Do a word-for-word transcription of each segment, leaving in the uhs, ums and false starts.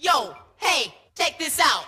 Yo, hey, check this out.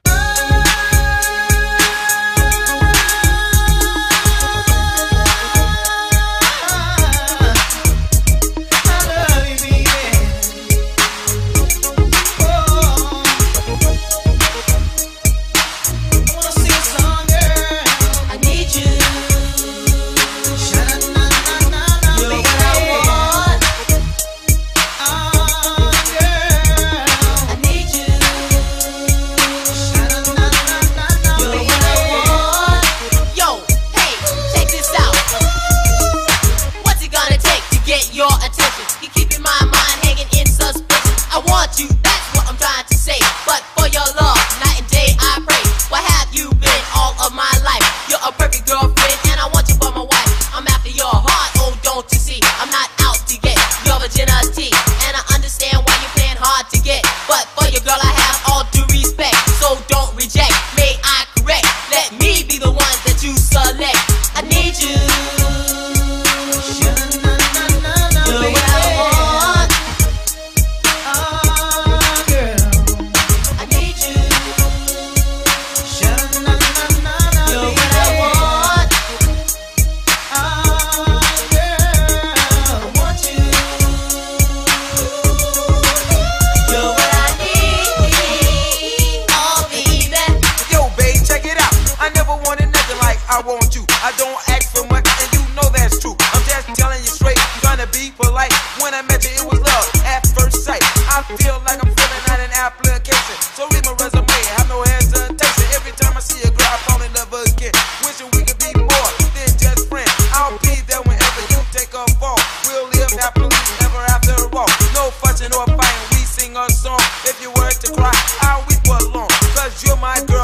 Your attention, you keeping my mind hanging in suspension. I want you, that's what I'm trying to say. But for your love, night and day I pray. Where have you been all of my life? You're a perfect girlfriend and I want you for my wife. I'm after your heart, oh don't you see? I'm not out to get your virginity, and I understand why you're playing hard to get. But for your girl I have all due respect, so don't reject. May I correct? Let me be the one that you select. I need you. I want you, I don't ask for much, and you know that's true. I'm just telling you straight, trying to be polite. When I met you, it was love at first sight. I feel like I'm filling out an application, so read my resume, have no hesitation. Every time I see a girl, I fall in love again. Wishing we could be more than just friends. I'll be there whenever you take a fall. We'll live happily ever after all. No fussing or fighting, we sing a song. If you were to cry, I'll weep along, cause you're my girl.